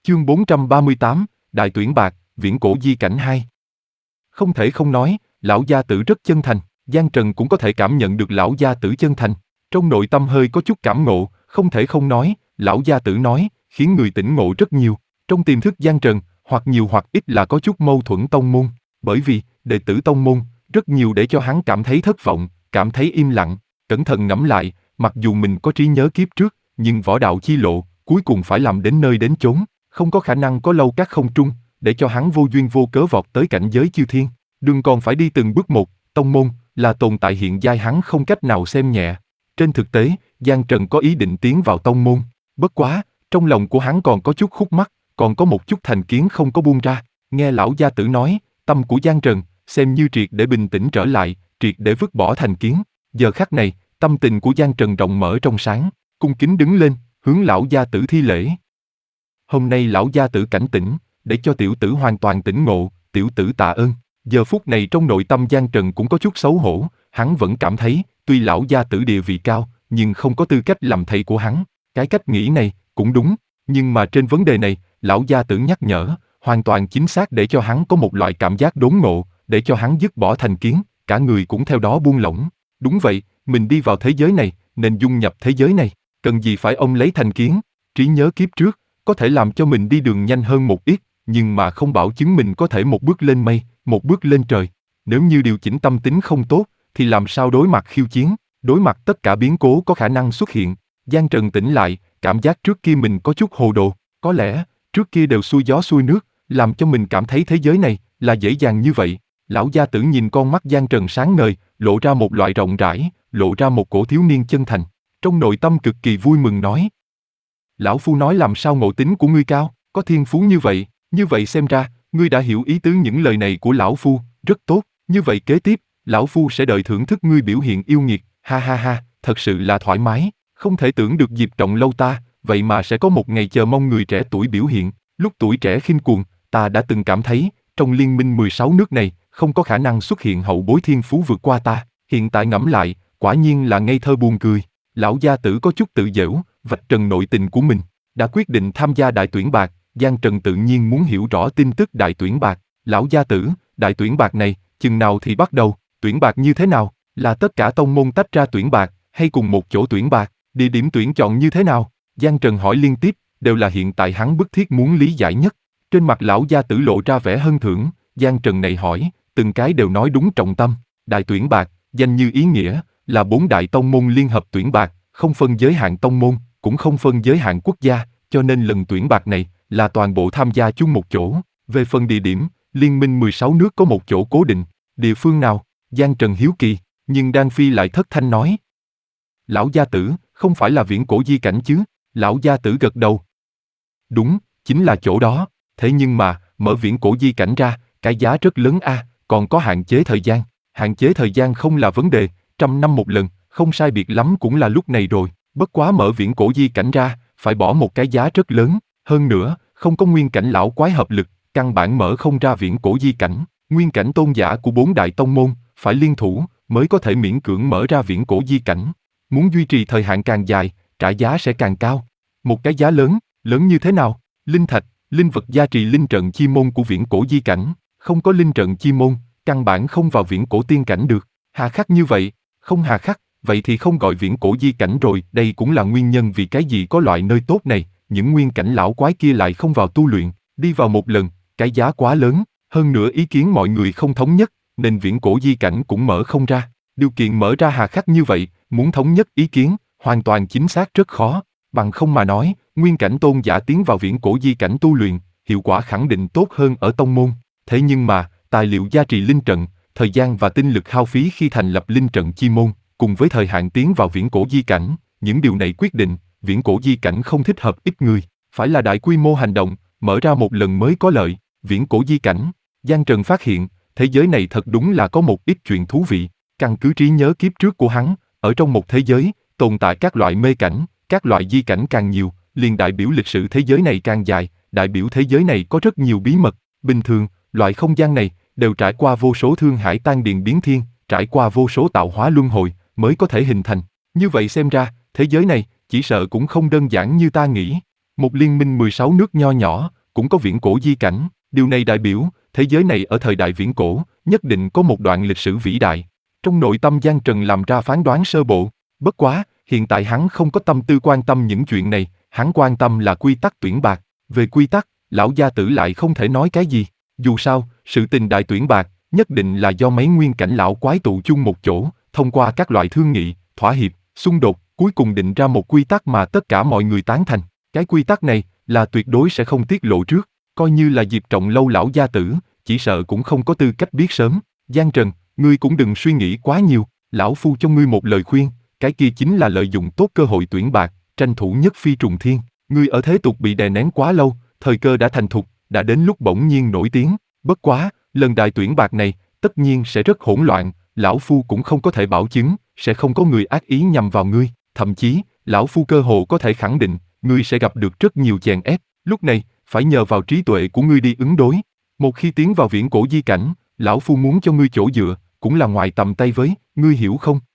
Chương 438, Đại tuyển bạc, viễn cổ di cảnh 2. Không thể không nói, lão gia tử rất chân thành, Giang Trần cũng có thể cảm nhận được lão gia tử chân thành. Trong nội tâm hơi có chút cảm ngộ, không thể không nói, lão gia tử nói, khiến người tỉnh ngộ rất nhiều. Trong tiềm thức Giang Trần, hoặc nhiều hoặc ít là có chút mâu thuẫn tông môn, bởi vì, đệ tử tông môn, rất nhiều để cho hắn cảm thấy thất vọng, cảm thấy im lặng. Cẩn thận ngẫm lại, mặc dù mình có trí nhớ kiếp trước, nhưng võ đạo chi lộ, cuối cùng phải làm đến nơi đến chốn, không có khả năng có lâu các không trung, để cho hắn vô duyên vô cớ vọt tới cảnh giới chư thiên. Đường còn phải đi từng bước một, tông môn, là tồn tại hiện giai hắn không cách nào xem nhẹ. Trên thực tế, Giang Trần có ý định tiến vào tông môn, bất quá, trong lòng của hắn còn có chút khúc mắc, còn có một chút thành kiến không có buông ra. Nghe lão gia tử nói, tâm của Giang Trần, xem như triệt để bình tĩnh trở lại, triệt để vứt bỏ thành kiến. Giờ khắc này, tâm tình của Giang Trần rộng mở trong sáng, cung kính đứng lên, hướng lão gia tử thi lễ. Hôm nay lão gia tử cảnh tỉnh, để cho tiểu tử hoàn toàn tỉnh ngộ, tiểu tử tạ ơn. Giờ phút này trong nội tâm Giang Trần cũng có chút xấu hổ, hắn vẫn cảm thấy, tuy lão gia tử địa vị cao, nhưng không có tư cách làm thầy của hắn. Cái cách nghĩ này, cũng đúng, nhưng mà trên vấn đề này, lão gia tử nhắc nhở, hoàn toàn chính xác để cho hắn có một loại cảm giác đốn ngộ, để cho hắn dứt bỏ thành kiến, cả người cũng theo đó buông lỏng. Đúng vậy, mình đi vào thế giới này, nên dung nhập thế giới này, cần gì phải ông lấy thành kiến, trí nhớ kiếp trước, có thể làm cho mình đi đường nhanh hơn một ít, nhưng mà không bảo chứng mình có thể một bước lên mây, một bước lên trời. Nếu như điều chỉnh tâm tính không tốt, thì làm sao đối mặt khiêu chiến, đối mặt tất cả biến cố có khả năng xuất hiện. Giang Trần tỉnh lại, cảm giác trước kia mình có chút hồ đồ, có lẽ, trước kia đều xuôi gió xuôi nước, làm cho mình cảm thấy thế giới này, là dễ dàng như vậy. Lão gia tử nhìn con mắt Giang Trần sáng ngời, lộ ra một loại rộng rãi, lộ ra một cổ thiếu niên chân thành. Trong nội tâm cực kỳ vui mừng nói. Lão phu nói làm sao ngộ tính của ngươi cao, có thiên phú như vậy xem ra, ngươi đã hiểu ý tứ những lời này của lão phu, rất tốt, như vậy kế tiếp, lão phu sẽ đợi thưởng thức ngươi biểu hiện yêu nghiệt, ha ha ha, thật sự là thoải mái, không thể tưởng được Diệp Trọng Lâu ta, vậy mà sẽ có một ngày chờ mong người trẻ tuổi biểu hiện, lúc tuổi trẻ khinh cuồng, ta đã từng cảm thấy, trong liên minh 16 nước này, không có khả năng xuất hiện hậu bối thiên phú vượt qua ta, hiện tại ngẫm lại, quả nhiên là ngây thơ buồn cười. Lão gia tử có chút tự giễu, vạch trần nội tình của mình, đã quyết định tham gia đại tuyển bạc, Giang Trần tự nhiên muốn hiểu rõ tin tức đại tuyển bạc. Lão gia tử, đại tuyển bạc này, chừng nào thì bắt đầu, tuyển bạc như thế nào, là tất cả tông môn tách ra tuyển bạc, hay cùng một chỗ tuyển bạc, địa điểm tuyển chọn như thế nào? Giang Trần hỏi liên tiếp, đều là hiện tại hắn bức thiết muốn lý giải nhất. Trên mặt lão gia tử lộ ra vẻ hân thưởng, Giang Trần này hỏi, từng cái đều nói đúng trọng tâm. Đại tuyển bạc, danh như ý nghĩa, là 4 đại tông môn liên hợp tuyển bạc, không phân giới hạn tông môn, cũng không phân giới hạn quốc gia, cho nên lần tuyển bạc này là toàn bộ tham gia chung một chỗ. Về phần địa điểm, liên minh 16 nước có một chỗ cố định, địa phương nào? Giang Trần hiếu kỳ, nhưng Đan Phi lại thất thanh nói. Lão gia tử, không phải là viễn cổ di cảnh chứ? Lão gia tử gật đầu. Đúng, chính là chỗ đó, thế nhưng mà, mở viễn cổ di cảnh ra, cái giá rất lớn a, còn có hạn chế thời gian. Hạn chế thời gian không là vấn đề, 100 năm một lần, không sai biệt lắm cũng là lúc này rồi, bất quá mở viễn cổ di cảnh ra, phải bỏ một cái giá rất lớn, hơn nữa, không có nguyên cảnh lão quái hợp lực, căn bản mở không ra viễn cổ di cảnh, nguyên cảnh tôn giả của 4 đại tông môn, phải liên thủ, mới có thể miễn cưỡng mở ra viễn cổ di cảnh. Muốn duy trì thời hạn càng dài, trả giá sẽ càng cao. Một cái giá lớn, lớn như thế nào? Linh thạch, linh vật gia trì linh trận chi môn của viễn cổ di cảnh, không có linh trận chi môn, căn bản không vào viễn cổ tiên cảnh được. Hà khắc như vậy, không hà khắc, vậy thì không gọi viễn cổ di cảnh rồi. Đây cũng là nguyên nhân vì cái gì có loại nơi tốt này, những nguyên cảnh lão quái kia lại không vào tu luyện, đi vào một lần, cái giá quá lớn, hơn nữa ý kiến mọi người không thống nhất, nên viễn cổ di cảnh cũng mở không ra. Điều kiện mở ra hà khắc như vậy, muốn thống nhất ý kiến, hoàn toàn chính xác rất khó, bằng không mà nói, nguyên cảnh tôn giả tiến vào viễn cổ di cảnh tu luyện, hiệu quả khẳng định tốt hơn ở tông môn. Thế nhưng mà, tài liệu gia trì linh trận, thời gian và tinh lực hao phí khi thành lập linh trận chi môn, cùng với thời hạn tiến vào viễn cổ di cảnh, những điều này quyết định, viễn cổ di cảnh không thích hợp ít người, phải là đại quy mô hành động, mở ra một lần mới có lợi. Viễn cổ di cảnh, Giang Trần phát hiện, thế giới này thật đúng là có một ít chuyện thú vị, căn cứ trí nhớ kiếp trước của hắn, ở trong một thế giới, tồn tại các loại mê cảnh, các loại di cảnh càng nhiều, liền đại biểu lịch sử thế giới này càng dài, đại biểu thế giới này có rất nhiều bí mật. Bình thường, loại không gian này, đều trải qua vô số thương hải tan điền biến thiên, trải qua vô số tạo hóa luân hồi, mới có thể hình thành. Như vậy xem ra, thế giới này, chỉ sợ cũng không đơn giản như ta nghĩ. Một liên minh 16 nước nho nhỏ, cũng có viễn cổ di cảnh, điều này đại biểu, thế giới này ở thời đại viễn cổ, nhất định có một đoạn lịch sử vĩ đại. Trong nội tâm Giang Trần làm ra phán đoán sơ bộ, bất quá, hiện tại hắn không có tâm tư quan tâm những chuyện này, hắn quan tâm là quy tắc tuyển bạc. Về quy tắc, lão gia tử lại không thể nói cái gì. Dù sao, sự tình đại tuyển bạc, nhất định là do mấy nguyên cảnh lão quái tụ chung một chỗ, thông qua các loại thương nghị, thỏa hiệp, xung đột, cuối cùng định ra một quy tắc mà tất cả mọi người tán thành. Cái quy tắc này, là tuyệt đối sẽ không tiết lộ trước, coi như là Diệp Trọng Lâu lão gia tử, chỉ sợ cũng không có tư cách biết sớm. Giang Trần, ngươi cũng đừng suy nghĩ quá nhiều, lão phu cho ngươi một lời khuyên, cái kia chính là lợi dụng tốt cơ hội tuyển bạc, tranh thủ nhất phi trùng thiên. Ngươi ở thế tục bị đè nén quá lâu, thời cơ đã thành thục, đã đến lúc bỗng nhiên nổi tiếng. Bất quá, lần đại tuyển bạc này, tất nhiên sẽ rất hỗn loạn, lão phu cũng không có thể bảo chứng, sẽ không có người ác ý nhằm vào ngươi, thậm chí, lão phu cơ hồ có thể khẳng định, ngươi sẽ gặp được rất nhiều chèn ép, lúc này, phải nhờ vào trí tuệ của ngươi đi ứng đối. Một khi tiến vào viễn cổ di cảnh, lão phu muốn cho ngươi chỗ dựa, cũng là ngoài tầm tay với, ngươi hiểu không?